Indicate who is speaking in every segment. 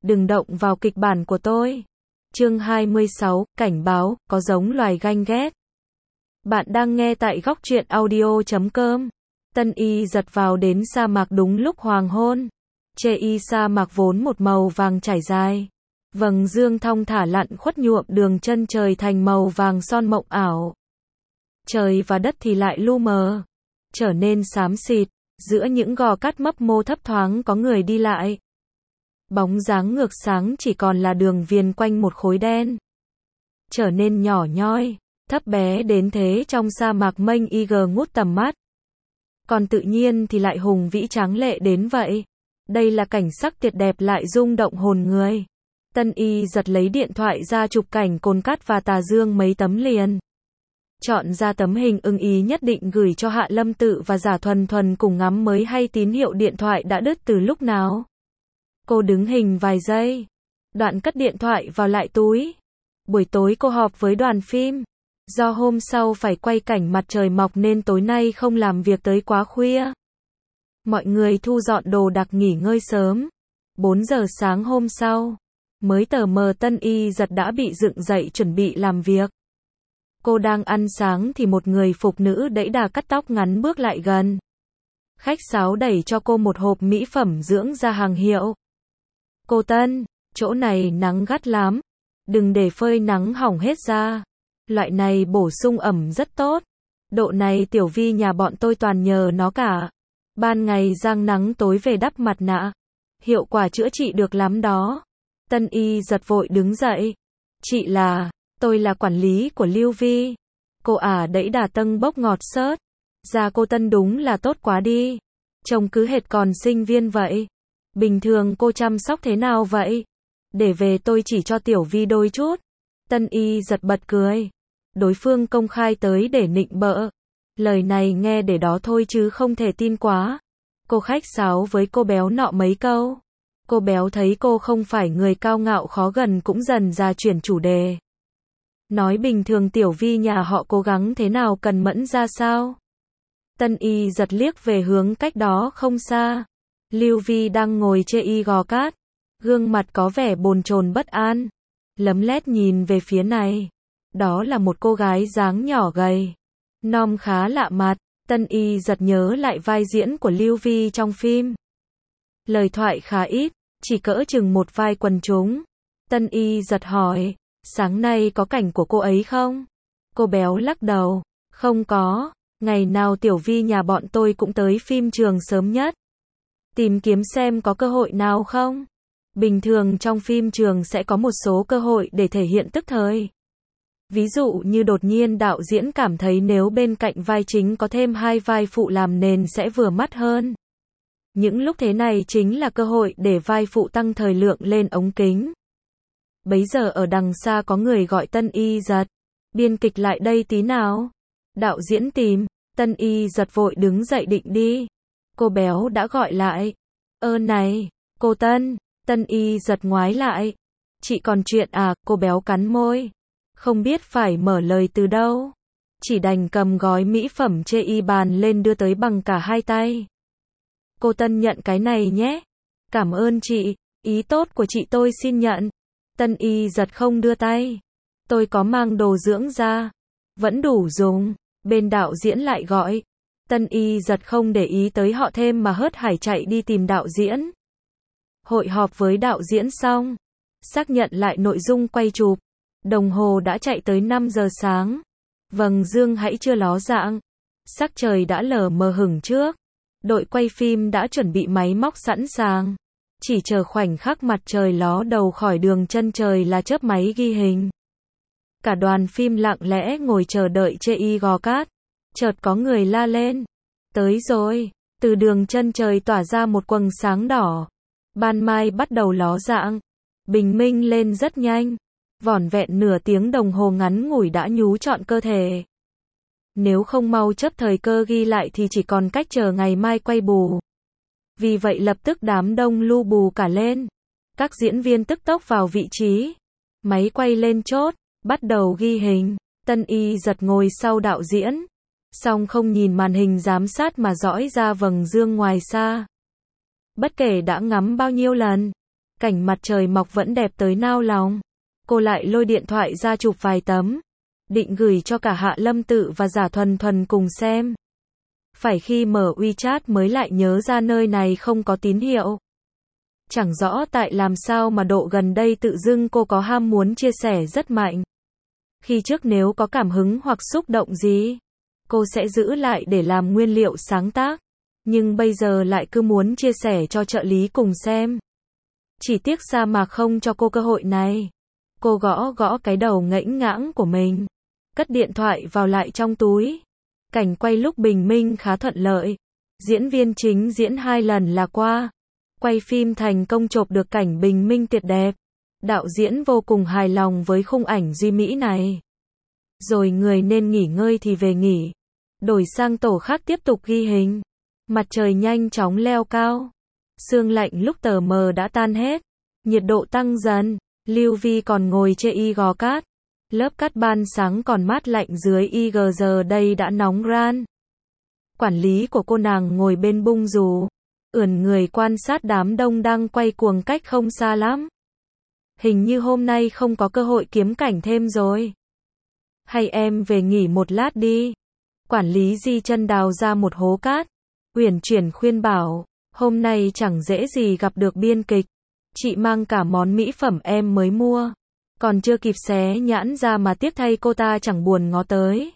Speaker 1: đừng động vào kịch bản của tôi. Chương 26, cảnh báo, có giống loài ganh ghét. Bạn đang nghe tại góc truyện audio.com. Tân Y giật vào đến sa mạc đúng lúc hoàng hôn. Chê y sa mạc vốn một màu vàng trải dài. Vầng dương thong thả lặn khuất nhuộm đường chân trời thành màu vàng son mộng ảo. Trời và đất thì lại lu mờ, trở nên xám xịt, giữa những gò cát mấp mô thấp thoáng có người đi lại. Bóng dáng ngược sáng chỉ còn là đường viền quanh một khối đen. Trở nên nhỏ nhoi, thấp bé đến thế trong sa mạc mênh ngút tầm mắt. Còn tự nhiên thì lại hùng vĩ tráng lệ đến vậy. Đây là cảnh sắc tuyệt đẹp lại rung động hồn người. Tân Y giật lấy điện thoại ra chụp cảnh cồn cát và tà dương mấy tấm liền. Chọn ra tấm hình ưng ý nhất định gửi cho Hạ Lâm Tự và Giả Thuần Thuần cùng ngắm mới hay tín hiệu điện thoại đã đứt từ lúc nào. Cô đứng hình vài giây, đoạn cất điện thoại vào lại túi. Buổi tối cô họp với đoàn phim. Do hôm sau phải quay cảnh mặt trời mọc nên tối nay không làm việc tới quá khuya. Mọi người thu dọn đồ đạc nghỉ ngơi sớm. 4 giờ sáng hôm sau, mới tờ mờ Tân Y giật đã bị dựng dậy chuẩn bị làm việc. Cô đang ăn sáng thì một người phục nữ đẫy đà cắt tóc ngắn bước lại gần. Khách sáo đẩy cho cô một hộp mỹ phẩm dưỡng da hàng hiệu. Cô Tân, chỗ này nắng gắt lắm. Đừng để phơi nắng hỏng hết da. Loại này bổ sung ẩm rất tốt. Độ này Tiểu Vi nhà bọn tôi toàn nhờ nó cả. Ban ngày rang nắng tối về đắp mặt nạ. Hiệu quả chữa trị được lắm đó. Tân Y giật vội đứng dậy. Tôi là quản lý của Lưu Vi. Cô đẫy đà tâng bốc ngọt xớt. Da cô Tân đúng là tốt quá đi. Trông cứ hệt còn sinh viên vậy. Bình thường cô chăm sóc thế nào vậy? Để về tôi chỉ cho Tiểu Vi đôi chút. Tân Y giật bật cười. Đối phương công khai tới để nịnh bợ. Lời này nghe để đó thôi chứ không thể tin quá. Cô khách sáo với cô béo nọ mấy câu. Cô béo thấy cô không phải người cao ngạo khó gần cũng dần ra chuyển chủ đề. Nói bình thường Tiểu Vi nhà họ cố gắng thế nào cần mẫn ra sao? Tân Y giật liếc về hướng cách đó không xa. Lưu Vi đang ngồi chê y gò cát. Gương mặt có vẻ bồn chồn bất an. Lấm lét nhìn về phía này. Đó là một cô gái dáng nhỏ gầy. Nom khá lạ mặt. Tân Y giật nhớ lại vai diễn của Lưu Vi trong phim. Lời thoại khá ít, chỉ cỡ chừng một vai quần chúng. Tân Y giật hỏi, sáng nay có cảnh của cô ấy không? Cô béo lắc đầu, không có, ngày nào Tiểu Vi nhà bọn tôi cũng tới phim trường sớm nhất. Tìm kiếm xem có cơ hội nào không? Bình thường trong phim trường sẽ có một số cơ hội để thể hiện tức thời. Ví dụ như đột nhiên đạo diễn cảm thấy nếu bên cạnh vai chính có thêm 2 vai phụ làm nền sẽ vừa mắt hơn. Những lúc thế này chính là cơ hội để vai phụ tăng thời lượng lên ống kính. Bấy giờ ở đằng xa có người gọi Tân Y giật. Biên kịch lại đây tí nào. Đạo diễn tìm. Tân Y giật vội đứng dậy định đi. Cô béo đã gọi lại. Này, cô Tân. Tân Y giật ngoái lại. Chị còn chuyện cô béo cắn môi. Không biết phải mở lời từ đâu. Chỉ đành cầm gói mỹ phẩm chê y bàn lên đưa tới bằng cả hai tay. Cô Tân nhận cái này nhé. Cảm ơn chị, ý tốt của chị tôi xin nhận. Tân Y giật không đưa tay. Tôi có mang đồ dưỡng da. Vẫn đủ dùng. Bên đạo diễn lại gọi. Tân Y giật không để ý tới họ thêm mà hớt hải chạy đi tìm đạo diễn. Hội họp với đạo diễn xong. Xác nhận lại nội dung quay chụp. Đồng hồ đã chạy tới 5 giờ sáng. Vầng dương hãy chưa ló dạng. Sắc trời đã lờ mờ hửng trước. Đội quay phim đã chuẩn bị máy móc sẵn sàng. Chỉ chờ khoảnh khắc mặt trời ló đầu khỏi đường chân trời là chớp máy ghi hình. Cả đoàn phim lặng lẽ ngồi chờ đợi chê y gò cát. Chợt có người la lên. Tới rồi. Từ đường chân trời tỏa ra một quầng sáng đỏ. Ban mai bắt đầu ló dạng. Bình minh lên rất nhanh. Vỏn vẹn nửa tiếng đồng hồ ngắn ngủi đã nhú trọn cơ thể. Nếu không mau chấp thời cơ ghi lại thì chỉ còn cách chờ ngày mai quay bù. Vì vậy lập tức đám đông lu bù cả lên. Các diễn viên tức tốc vào vị trí. Máy quay lên chốt, bắt đầu ghi hình. Tân Y giật ngồi sau đạo diễn. Song không nhìn màn hình giám sát mà dõi ra vầng dương ngoài xa. Bất kể đã ngắm bao nhiêu lần, Cảnh mặt trời mọc vẫn đẹp tới nao lòng. Cô lại lôi điện thoại ra chụp vài tấm. Định gửi cho cả Hạ Lâm Tự và Giả Thuần Thuần cùng xem. Phải khi mở WeChat mới lại nhớ ra nơi này không có tín hiệu. Chẳng rõ tại làm sao mà độ gần đây tự dưng cô có ham muốn chia sẻ rất mạnh. Khi trước nếu có cảm hứng hoặc xúc động gì, cô sẽ giữ lại để làm nguyên liệu sáng tác. Nhưng bây giờ lại cứ muốn chia sẻ cho trợ lý cùng xem. Chỉ tiếc sa mạc không cho cô cơ hội này. Cô gõ gõ cái đầu ngẫnh ngãng của mình. Cất điện thoại vào lại trong túi. Cảnh quay lúc bình minh khá thuận lợi. Diễn viên chính diễn 2 lần là qua. Quay phim thành công chộp được cảnh bình minh tuyệt đẹp. Đạo diễn vô cùng hài lòng với khung ảnh duy mỹ này. Rồi người nên nghỉ ngơi thì về nghỉ. Đổi sang tổ khác tiếp tục ghi hình. Mặt trời nhanh chóng leo cao. Sương lạnh lúc tờ mờ đã tan hết. Nhiệt độ tăng dần. Lưu Vi còn ngồi chê y gò cát. Lớp cát ban sáng còn mát lạnh dưới IG giờ đây đã nóng ran. Quản lý của cô nàng ngồi bên bung dù. Ưỡn người quan sát đám đông đang quay cuồng cách không xa lắm. Hình như hôm nay không có cơ hội kiếm cảnh thêm rồi. Hay em về nghỉ một lát đi. Quản lý di chân đào ra một hố cát. Uyển chuyển khuyên bảo, hôm nay chẳng dễ gì gặp được biên kịch. Chị mang cả món mỹ phẩm em mới mua. Còn chưa kịp xé nhãn ra mà tiếc thay cô ta chẳng buồn ngó tới.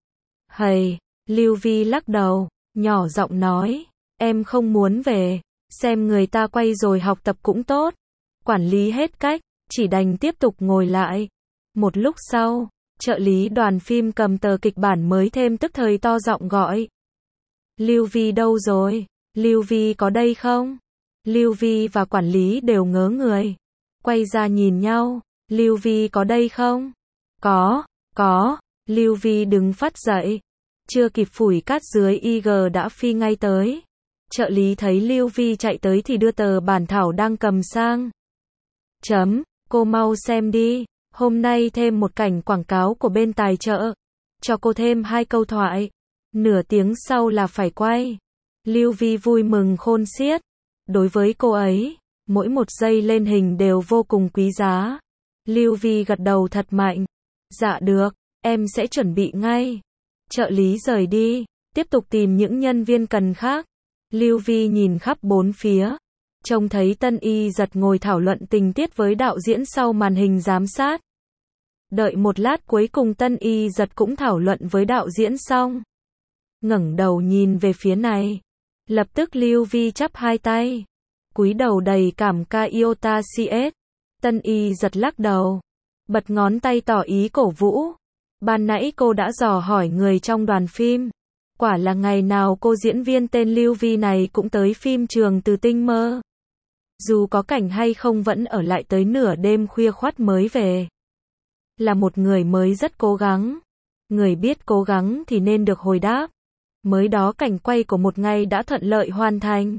Speaker 1: Hầy, Lưu Vi lắc đầu, nhỏ giọng nói, em không muốn về, xem người ta quay rồi học tập cũng tốt. Quản lý hết cách, chỉ đành tiếp tục ngồi lại. Một lúc sau, trợ lý đoàn phim cầm tờ kịch bản mới thêm tức thời to giọng gọi. Lưu Vi đâu rồi? Lưu Vi có đây không? Lưu Vi và quản lý đều ngớ người. Quay ra nhìn nhau. Lưu Vi có đây không? Có. Lưu Vi đứng phắt dậy. Chưa kịp phủi cát dưới IG đã phi ngay tới. Trợ lý thấy Lưu Vi chạy tới thì đưa tờ bản thảo đang cầm sang. Cô mau xem đi. Hôm nay thêm một cảnh quảng cáo của bên tài trợ. Cho cô thêm 2 câu thoại. Nửa tiếng sau là phải quay. Lưu Vi vui mừng khôn xiết. Đối với cô ấy, mỗi một giây lên hình đều vô cùng quý giá. Lưu Vi gật đầu thật mạnh. Dạ được, em sẽ chuẩn bị ngay. Trợ lý rời đi, tiếp tục tìm những nhân viên cần khác. Lưu Vi nhìn khắp bốn phía. Trông thấy Tân Y Giật ngồi thảo luận tình tiết với đạo diễn sau màn hình giám sát. Đợi một lát cuối cùng Tân Y Giật cũng thảo luận với đạo diễn xong. Ngẩng đầu nhìn về phía này. Lập tức Lưu Vi chắp 2 tay. Cúi đầu đầy cảm ca iota CS. Tân Y Giật lắc đầu. Bật ngón tay tỏ ý cổ vũ. Ban nãy cô đã dò hỏi người trong đoàn phim. Quả là ngày nào cô diễn viên tên Lưu Vi này cũng tới phim trường từ tinh mơ. Dù có cảnh hay không vẫn ở lại tới nửa đêm khuya khoắt mới về. Là một người mới rất cố gắng. Người biết cố gắng thì nên được hồi đáp. Mới đó cảnh quay của một ngày đã thuận lợi hoàn thành.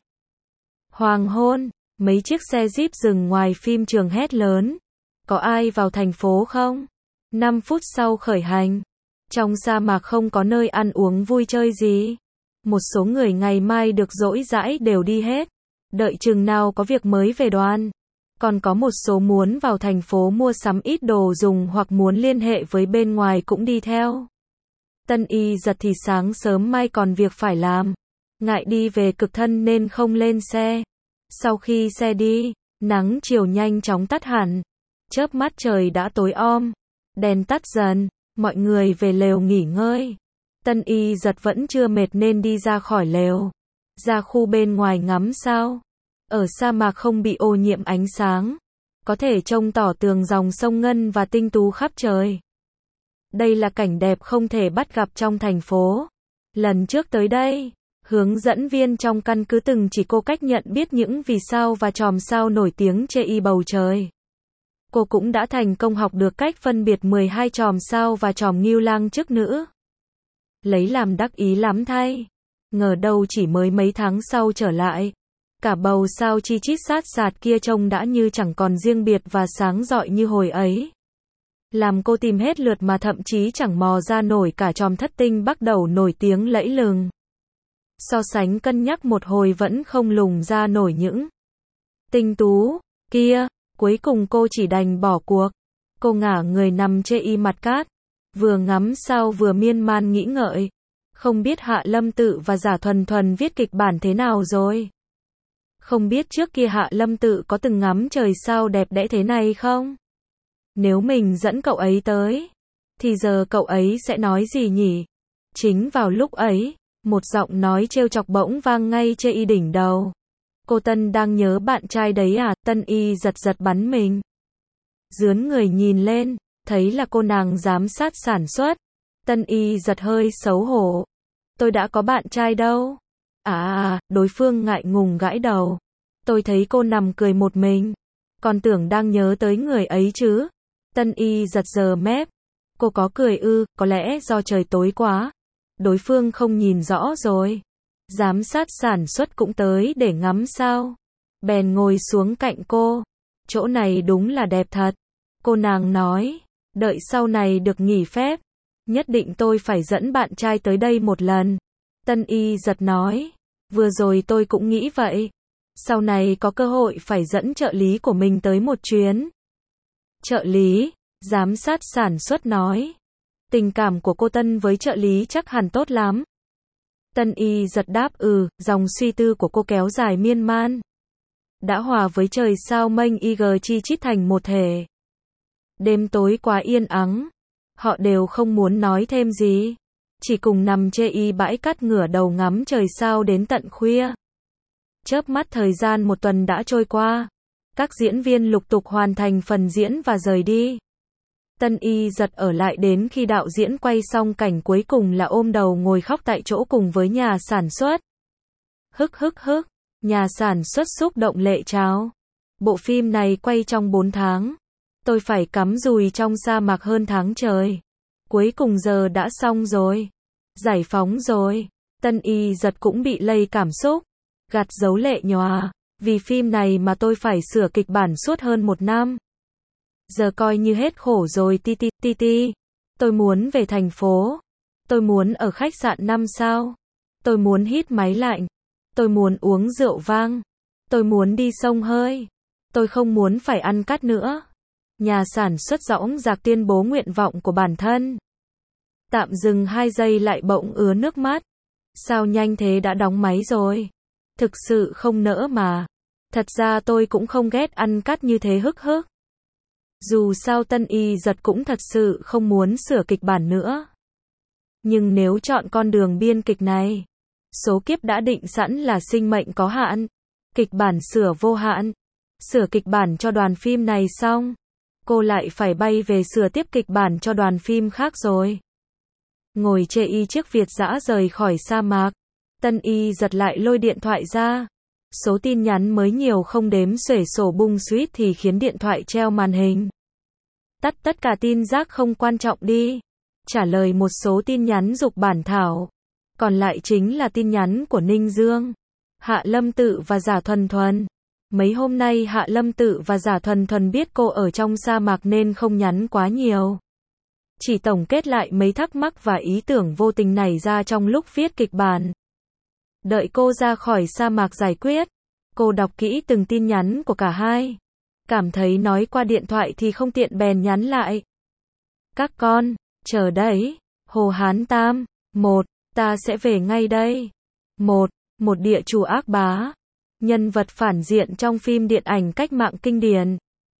Speaker 1: Hoàng hôn, mấy chiếc xe Jeep dừng ngoài phim trường hét lớn. Có ai vào thành phố không? 5 phút sau khởi hành. Trong sa mạc không có nơi ăn uống vui chơi gì. Một số người ngày mai được rỗi rãi đều đi hết. Đợi chừng nào có việc mới về đoàn. Còn có một số muốn vào thành phố mua sắm ít đồ dùng hoặc muốn liên hệ với bên ngoài cũng đi theo. Tân Y Giật thì sáng sớm mai còn việc phải làm. Ngại đi về cực thân nên không lên xe. Sau khi xe đi, nắng chiều nhanh chóng tắt hẳn. Chớp mắt trời đã tối om. Đèn tắt dần, mọi người về lều nghỉ ngơi. Tân Y Giật vẫn chưa mệt nên đi ra khỏi lều. Ra khu bên ngoài ngắm sao. Ở sa mạc không bị ô nhiễm ánh sáng. Có thể trông tỏ tường dòng sông ngân và tinh tú khắp trời. Đây là cảnh đẹp không thể bắt gặp trong thành phố. Lần trước tới đây, hướng dẫn viên trong căn cứ từng chỉ cô cách nhận biết những vì sao và chòm sao nổi tiếng trên y bầu trời. Cô cũng đã thành công học được cách phân biệt 12 chòm sao và chòm ngưu lang chức nữ. Lấy làm đắc ý lắm thay. Ngờ đâu chỉ mới mấy tháng sau trở lại. Cả bầu sao chi chít sát sạt kia trông đã như chẳng còn riêng biệt và sáng rọi như hồi ấy. Làm cô tìm hết lượt mà thậm chí chẳng mò ra nổi cả chòm thất tinh bắt đầu nổi tiếng lẫy lừng. So sánh cân nhắc một hồi vẫn không lùng ra nổi những tinh tú. Kia, cuối cùng cô chỉ đành bỏ cuộc. Cô ngả người nằm chê y mặt cát, vừa ngắm sao vừa miên man nghĩ ngợi. Không biết Hạ Lâm Tự và Giả Thuần Thuần viết kịch bản thế nào rồi? Không biết trước kia Hạ Lâm Tự có từng ngắm trời sao đẹp đẽ thế này không? Nếu mình dẫn cậu ấy tới, thì giờ cậu ấy sẽ nói gì nhỉ? Chính vào lúc ấy, một giọng nói trêu chọc bỗng vang ngay trên y đỉnh đầu. Cô Tân đang nhớ bạn trai đấy à? Tân y giật giật bắn mình. Dướn người nhìn lên, thấy là cô nàng giám sát sản xuất. Tân y giật hơi xấu hổ. Tôi đã có bạn trai đâu. Đối phương ngại ngùng gãi đầu. Tôi thấy cô nằm cười một mình. Còn tưởng đang nhớ tới người ấy chứ. Tân y giật giờ mép. Cô có cười ư, có lẽ do trời tối quá. Đối phương không nhìn rõ rồi. Giám sát sản xuất cũng tới để ngắm sao. Bèn ngồi xuống cạnh cô. Chỗ này đúng là đẹp thật. Cô nàng nói. Đợi sau này được nghỉ phép. Nhất định tôi phải dẫn bạn trai tới đây một lần. Tân y giật nói. Vừa rồi tôi cũng nghĩ vậy. Sau này có cơ hội phải dẫn trợ lý của mình tới một chuyến. Trợ lý, giám sát sản xuất nói. Tình cảm của cô Tân với trợ lý chắc hẳn tốt lắm. Tân y giật đáp dòng suy tư của cô kéo dài miên man. Đã hòa với trời sao mênh chi chít thành một thể. Đêm tối quá yên ắng. Họ đều không muốn nói thêm gì. Chỉ cùng nằm chê y bãi cát ngửa đầu ngắm trời sao đến tận khuya. Chớp mắt thời gian một tuần đã trôi qua. Các diễn viên lục tục hoàn thành phần diễn và rời đi. Tân y giật ở lại đến khi đạo diễn quay xong cảnh cuối cùng là ôm đầu ngồi khóc tại chỗ cùng với nhà sản xuất. Hức. Nhà sản xuất xúc động lệ trào. Bộ phim này quay trong 4 tháng. Tôi phải cắm dùi trong sa mạc hơn tháng trời. Cuối cùng giờ đã xong rồi. Giải phóng rồi. Tân y giật cũng bị lây cảm xúc. Gạt dấu lệ nhòa. Vì phim này mà tôi phải sửa kịch bản suốt hơn 1 năm. Giờ coi như hết khổ rồi ti. Tôi muốn về thành phố. Tôi muốn ở khách sạn 5 sao. Tôi muốn hít máy lạnh. Tôi muốn uống rượu vang. Tôi muốn đi xông hơi. Tôi không muốn phải ăn cát nữa. Nhà sản xuất dõng dạc tuyên bố nguyện vọng của bản thân. Tạm dừng 2 giây lại bỗng ứa nước mắt. Sao nhanh thế đã đóng máy rồi? Thực sự không nỡ mà. Thật ra tôi cũng không ghét ăn cát như thế hức. Dù sao Tân y giật cũng thật sự không muốn sửa kịch bản nữa. Nhưng nếu chọn con đường biên kịch này, số kiếp đã định sẵn là sinh mệnh có hạn. Kịch bản sửa vô hạn. Sửa kịch bản cho đoàn phim này xong, cô lại phải bay về sửa tiếp kịch bản cho đoàn phim khác rồi. Ngồi chê y chiếc Việt dã rời khỏi sa mạc. Tân y giật lại lôi điện thoại ra. Số tin nhắn mới nhiều không đếm xuể sổ bung suýt thì khiến điện thoại treo màn hình. Tắt tất cả tin rác không quan trọng đi. Trả lời một số tin nhắn giục bản thảo. Còn lại chính là tin nhắn của Ninh Dương, Hạ Lâm Tự và Giả Thuần Thuần. Mấy hôm nay Hạ Lâm Tự và Giả Thuần Thuần biết cô ở trong sa mạc nên không nhắn quá nhiều. Chỉ tổng kết lại mấy thắc mắc và ý tưởng vô tình nảy ra trong lúc viết kịch bản. Đợi cô ra khỏi sa mạc giải quyết, cô đọc kỹ từng tin nhắn của cả hai. Cảm thấy nói qua điện thoại thì không tiện bèn nhắn lại. Các con, chờ đấy. Hồ Hán Tam. 1. Ta sẽ về ngay đây. Một địa chủ ác bá. Nhân vật phản diện trong phim điện ảnh cách mạng kinh điển.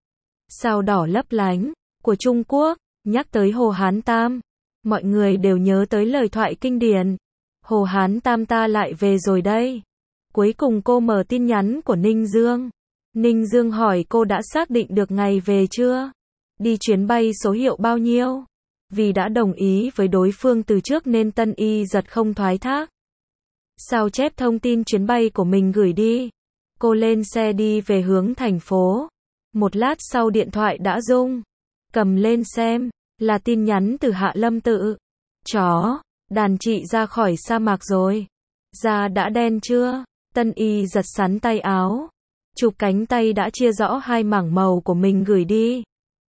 Speaker 1: Sao đỏ lấp lánh. Của Trung Quốc. Nhắc tới Hồ Hán Tam, mọi người đều nhớ tới lời thoại kinh điển. Hồ Hán Tam ta lại về rồi đây. Cuối cùng cô mở tin nhắn của Ninh Dương. Ninh Dương hỏi cô đã xác định được ngày về chưa? Đi chuyến bay số hiệu bao nhiêu? Vì đã đồng ý với đối phương từ trước nên Tân y giật không thoái thác. Sao chép thông tin chuyến bay của mình gửi đi. Cô lên xe đi về hướng thành phố. Một lát sau điện thoại đã rung. Cầm lên xem, là tin nhắn từ Hạ Lâm Tự. Chó, đàn chị ra khỏi sa mạc rồi. Da đã đen chưa? Tân y giật sắn tay áo. Chụp cánh tay đã chia rõ hai mảng màu của mình gửi đi.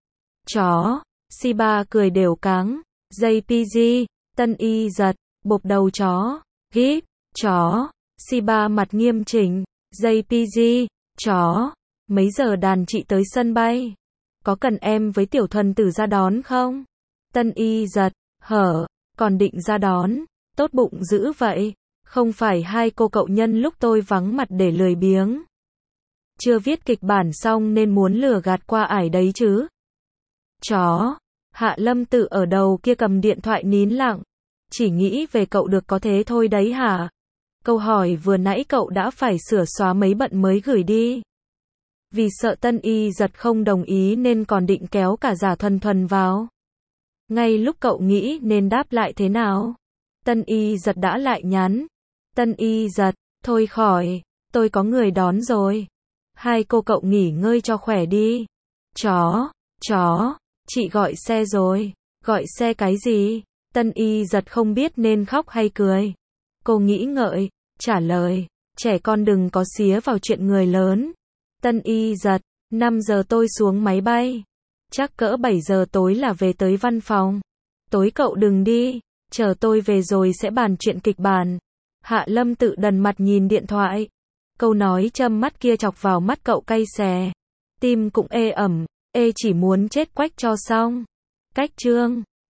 Speaker 1: Chó, Siba cười đều cáng. JPG, Tân y giật, bộp đầu chó. Gíp, chó, Siba mặt nghiêm chỉnh. JPG, chó, Mấy giờ đàn chị tới sân bay? Có cần em với Tiểu Thuần Tử ra đón không? Tân Y giật, hở, còn định ra đón, tốt bụng dữ vậy. Không phải hai cô cậu nhân lúc tôi vắng mặt để lười biếng. Chưa viết kịch bản xong nên muốn lừa gạt qua ải đấy chứ. Chó, Hạ Lâm Tự ở đầu kia cầm điện thoại nín lặng. Chỉ nghĩ về cậu được có thế thôi đấy hả? Câu hỏi vừa nãy cậu đã phải sửa xóa mấy bận mới gửi đi. Vì sợ Tân Y giật không đồng ý nên còn định kéo cả Giả Thuần Thuần vào. Ngay lúc cậu nghĩ nên đáp lại thế nào, Tân Y giật đã lại nhắn. Tân Y giật, thôi khỏi, tôi có người đón rồi. Hai cô cậu nghỉ ngơi cho khỏe đi. Chó, chị gọi xe rồi. Gọi xe cái gì? Tân Y giật không biết nên khóc hay cười. Cô nghĩ ngợi, trả lời, trẻ con đừng có xía vào chuyện người lớn. Tân Y giật, 5 giờ tôi xuống máy bay. Chắc cỡ 7 giờ tối là về tới văn phòng. Tối cậu đừng đi, chờ tôi về rồi sẽ bàn chuyện kịch bản. Hạ Lâm Tự đần mặt nhìn điện thoại. Câu nói châm mắt kia chọc vào mắt cậu cay xè. Tim cũng ê ẩm, chỉ muốn chết quách cho xong. Cách chương